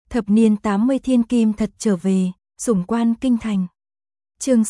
Thập niên 80 thiên kim thật trở về, sủng quan kinh thành. Chương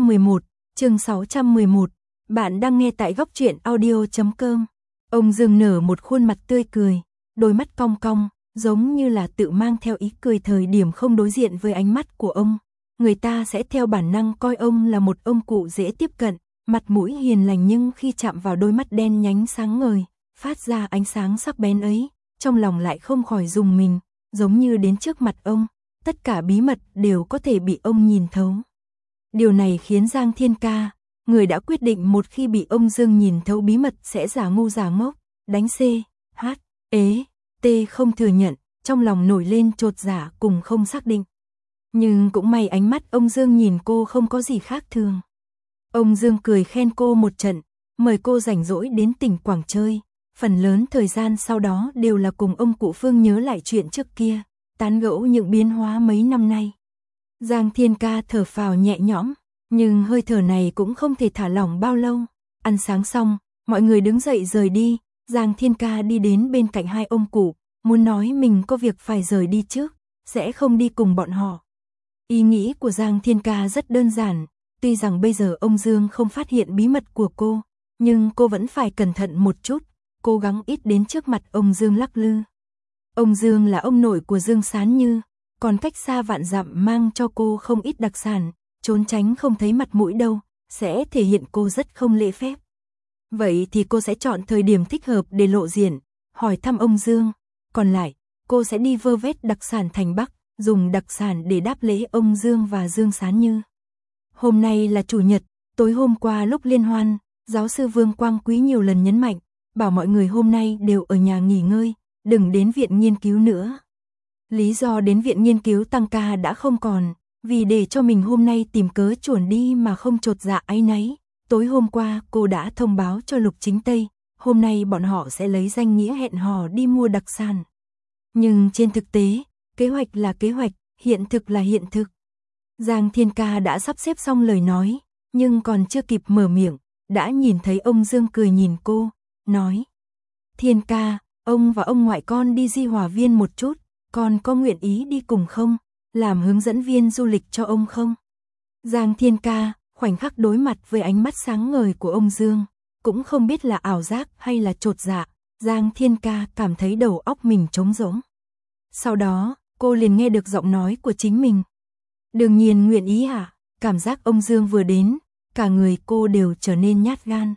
611, bạn đang nghe tại góc truyện audio.com. Ông Dương nở một khuôn mặt tươi cười, đôi mắt cong cong, giống như là tự mang theo ý cười thời điểm không đối diện với ánh mắt của ông. Người ta sẽ theo bản năng coi ông là một ông cụ dễ tiếp cận, mặt mũi hiền lành, nhưng khi chạm vào đôi mắt đen nhánh sáng ngời, phát ra ánh sáng sắc bén ấy, trong lòng lại không khỏi rùng mình, giống như đến trước mặt ông, tất cả bí mật đều có thể bị ông nhìn thấu. Điều này khiến Giang Thiên Ca, người đã quyết định một khi bị ông Dương nhìn thấu bí mật sẽ giả ngu giả ngốc, đánh C, H, ế, T không thừa nhận, trong lòng nổi lên chột dạ cùng không xác định. Nhưng cũng may ánh mắt ông Dương nhìn cô không có gì khác thường. Ông Dương cười khen cô một trận, mời cô rảnh rỗi đến tỉnh Quảng chơi. Phần lớn thời gian sau đó đều là cùng ông cụ Phương nhớ lại chuyện trước kia, tán gẫu những biến hóa mấy năm nay. Giang Thiên Ca thở phào nhẹ nhõm, nhưng hơi thở này cũng không thể thả lỏng bao lâu. Ăn sáng xong, mọi người đứng dậy rời đi, Giang Thiên Ca đi đến bên cạnh hai ông cụ, muốn nói mình có việc phải rời đi trước, sẽ không đi cùng bọn họ. Ý nghĩ của Giang Thiên Ca rất đơn giản, tuy rằng bây giờ ông Dương không phát hiện bí mật của cô, nhưng cô vẫn phải cẩn thận một chút, cố gắng ít đến trước mặt ông Dương lắc lư. Ông Dương là ông nội của Dương Sán Như, còn cách xa vạn dặm mang cho cô không ít đặc sản, trốn tránh không thấy mặt mũi đâu, sẽ thể hiện cô rất không lễ phép. Vậy thì cô sẽ chọn thời điểm thích hợp để lộ diện, hỏi thăm ông Dương, còn lại, cô sẽ đi vơ vét đặc sản thành Bắc, dùng đặc sản để đáp lễ ông Dương và Dương Sán Như. Hôm nay là chủ nhật, tối hôm qua lúc liên hoan, giáo sư Vương Quang Quý nhiều lần nhấn mạnh, bảo mọi người hôm nay đều ở nhà nghỉ ngơi, đừng đến viện nghiên cứu nữa. Lý do đến viện nghiên cứu tăng ca đã không còn, vì để cho mình hôm nay tìm cớ chuồn đi mà không chột dạ áy náy. Tối hôm qua cô đã thông báo cho Lục Chính Tây, hôm nay bọn họ sẽ lấy danh nghĩa hẹn hò đi mua đặc sản. Nhưng trên thực tế, kế hoạch là kế hoạch, hiện thực là hiện thực. Giang Thiên Ca đã sắp xếp xong lời nói, nhưng còn chưa kịp mở miệng, đã nhìn thấy ông Dương cười nhìn cô, nói: Thiên Ca, ông và ông ngoại con đi Di Hòa Viên một chút, con có nguyện ý đi cùng không? Làm hướng dẫn viên du lịch cho ông không? Giang Thiên Ca khoảnh khắc đối mặt với ánh mắt sáng ngời của ông Dương, cũng không biết là ảo giác hay là chột dạ, Giang Thiên Ca cảm thấy đầu óc mình trống rỗng. Sau đó, cô liền nghe được giọng nói của chính mình. Đương nhiên nguyện ý hả? Cảm giác ông Dương vừa đến, cả người cô đều trở nên nhát gan.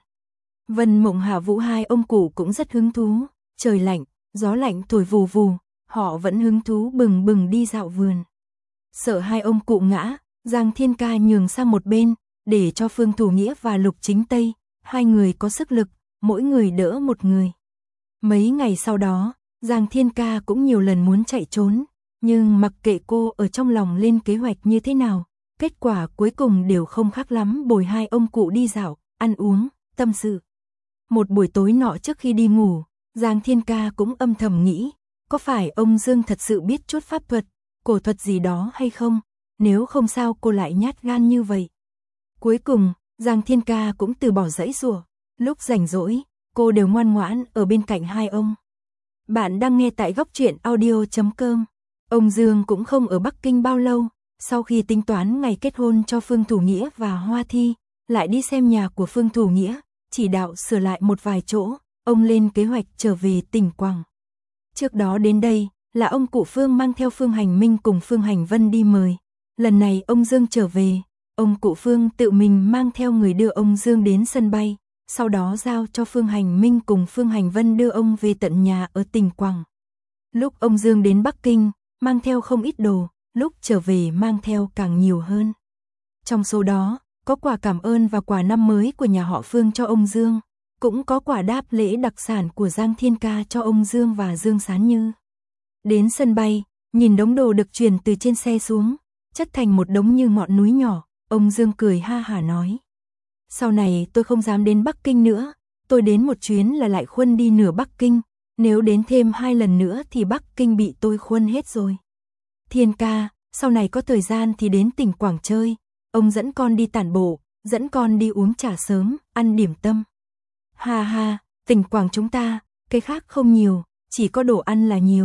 Vân Mộng Hạ Vũ hai ông cụ cũng rất hứng thú, trời lạnh, gió lạnh thổi vù vù, họ vẫn hứng thú bừng bừng đi dạo vườn. Sợ hai ông cụ ngã, Giang Thiên Ca nhường sang một bên, để cho Phương Thủ Nghĩa và Lục Chính Tây, hai người có sức lực, mỗi người đỡ một người. Mấy ngày sau đó, Giang Thiên Ca cũng nhiều lần muốn chạy trốn, nhưng mặc kệ cô ở trong lòng lên kế hoạch như thế nào, kết quả cuối cùng đều không khác lắm, bồi hai ông cụ đi dạo, ăn uống, tâm sự. Một buổi tối nọ trước khi đi ngủ, Giang Thiên Ca cũng âm thầm nghĩ, có phải ông Dương thật sự biết chút pháp thuật, cổ thuật gì đó hay không, nếu không sao cô lại nhát gan như vậy. Cuối cùng, Giang Thiên Ca cũng từ bỏ giãy giụa, lúc rảnh rỗi, cô đều ngoan ngoãn ở bên cạnh hai ông. Bạn đang nghe tại góc truyện audio.com. Ông Dương cũng không ở Bắc Kinh bao lâu, sau khi tính toán ngày kết hôn cho Phương Thủ Nghĩa và Hoa Thi, lại đi xem nhà của Phương Thủ Nghĩa, chỉ đạo sửa lại một vài chỗ, ông lên kế hoạch trở về tỉnh Quảng. Trước đó đến đây, là ông cụ Phương mang theo Phương Hành Minh cùng Phương Hành Vân đi mời. Lần này ông Dương trở về, ông cụ Phương tự mình mang theo người đưa ông Dương đến sân bay, sau đó giao cho Phương Hành Minh cùng Phương Hành Vân đưa ông về tận nhà ở tỉnh Quảng. Lúc ông Dương đến Bắc Kinh, mang theo không ít đồ, lúc trở về mang theo càng nhiều hơn. Trong số đó, có quà cảm ơn và quà năm mới của nhà họ Phương cho ông Dương, cũng có quà đáp lễ đặc sản của Giang Thiên Ca cho ông Dương và Dương Sán Như. Đến sân bay, nhìn đống đồ được chuyển từ trên xe xuống, chất thành một đống như ngọn núi nhỏ, ông Dương cười ha hả nói: Sau này tôi không dám đến Bắc Kinh nữa, tôi đến một chuyến là lại khuân đi nửa Bắc Kinh, nếu đến thêm 2 lần nữa thì Bắc Kinh bị tôi khuân hết rồi. Thiên Ca, sau này có thời gian thì đến tỉnh Quảng chơi, ông dẫn con đi tản bộ, dẫn con đi uống trà sớm, ăn điểm tâm. Ha ha, tỉnh Quảng chúng ta, cái khác không nhiều, chỉ có đồ ăn là nhiều.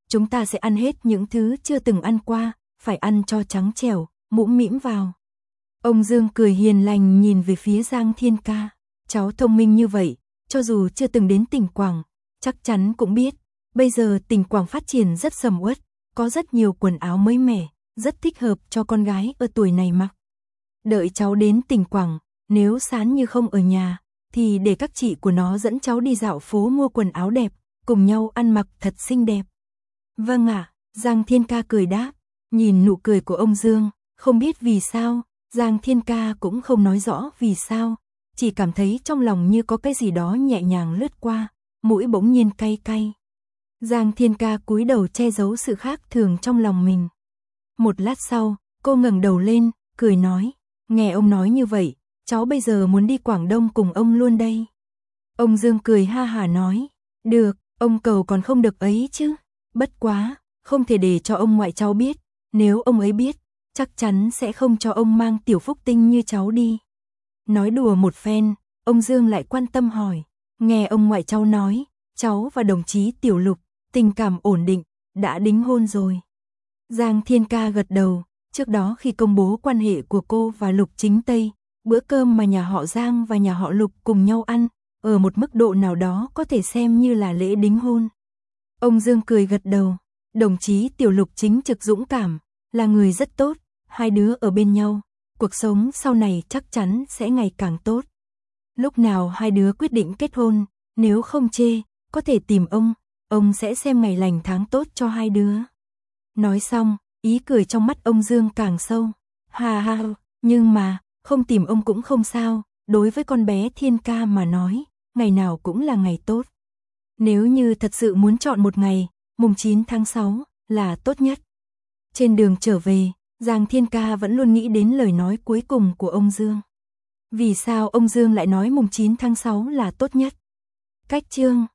chúng ta sẽ ăn hết những thứ chưa từng ăn qua, phải ăn cho trắng trẻo, mũm mĩm vào. Ông Dương cười hiền lành nhìn về phía Giang Thiên Ca, cháu thông minh như vậy, cho dù chưa từng đến tỉnh Quảng, chắc chắn cũng biết, bây giờ tỉnh Quảng phát triển rất sầm uất, có rất nhiều quần áo mới mẻ, rất thích hợp cho con gái ở tuổi này mặc. Đợi cháu đến tỉnh Quảng, nếu Sán Như không ở nhà, thì để các chị của nó dẫn cháu đi dạo phố mua quần áo đẹp, cùng nhau ăn mặc thật xinh đẹp. Vâng ạ, Giang Thiên Ca cười đáp, nhìn nụ cười của ông Dương, không biết vì sao, Giang Thiên Ca cũng không nói rõ vì sao, chỉ cảm thấy trong lòng như có cái gì đó nhẹ nhàng lướt qua, mũi bỗng nhiên cay cay. Giang Thiên Ca cúi đầu che giấu sự khác thường trong lòng mình. Một lát sau, cô ngẩng đầu lên, cười nói, nghe ông nói như vậy, cháu bây giờ muốn đi Quảng Đông cùng ông luôn đây. Ông Dương cười ha hả nói, được, ông cầu còn không được ấy chứ, bất quá, không thể để cho ông ngoại cháu biết, nếu ông ấy biết, chắc chắn sẽ không cho ông mang Tiểu Phúc Tinh như cháu đi. Nói đùa một phen, ông Dương lại quan tâm hỏi, nghe ông ngoại cháu nói, cháu và đồng chí Tiểu Lục, tình cảm ổn định, đã đính hôn rồi. Giang Thiên Ca gật đầu, trước đó khi công bố quan hệ của cô và Lục Chính Tây, bữa cơm mà nhà họ Giang và nhà họ Lục cùng nhau ăn, ở một mức độ nào đó có thể xem như là lễ đính hôn. Ông Dương cười gật đầu, đồng chí Tiểu Lục chính trực dũng cảm, là người rất tốt, hai đứa ở bên nhau, cuộc sống sau này chắc chắn sẽ ngày càng tốt. Lúc nào hai đứa quyết định kết hôn, nếu không chê, có thể tìm ông sẽ xem ngày lành tháng tốt cho hai đứa. Nói xong, ý cười trong mắt ông Dương càng sâu. Ha ha, nhưng mà, không tìm ông cũng không sao, đối với con bé Thiên Ca mà nói, ngày nào cũng là ngày tốt. Nếu như thật sự muốn chọn một ngày, mùng 9 tháng 6 là tốt nhất. Trên đường trở về, Giang Thiên Ca vẫn luôn nghĩ đến lời nói cuối cùng của ông Dương. Vì sao ông Dương lại nói mùng 9 tháng 6 là tốt nhất? Cách chương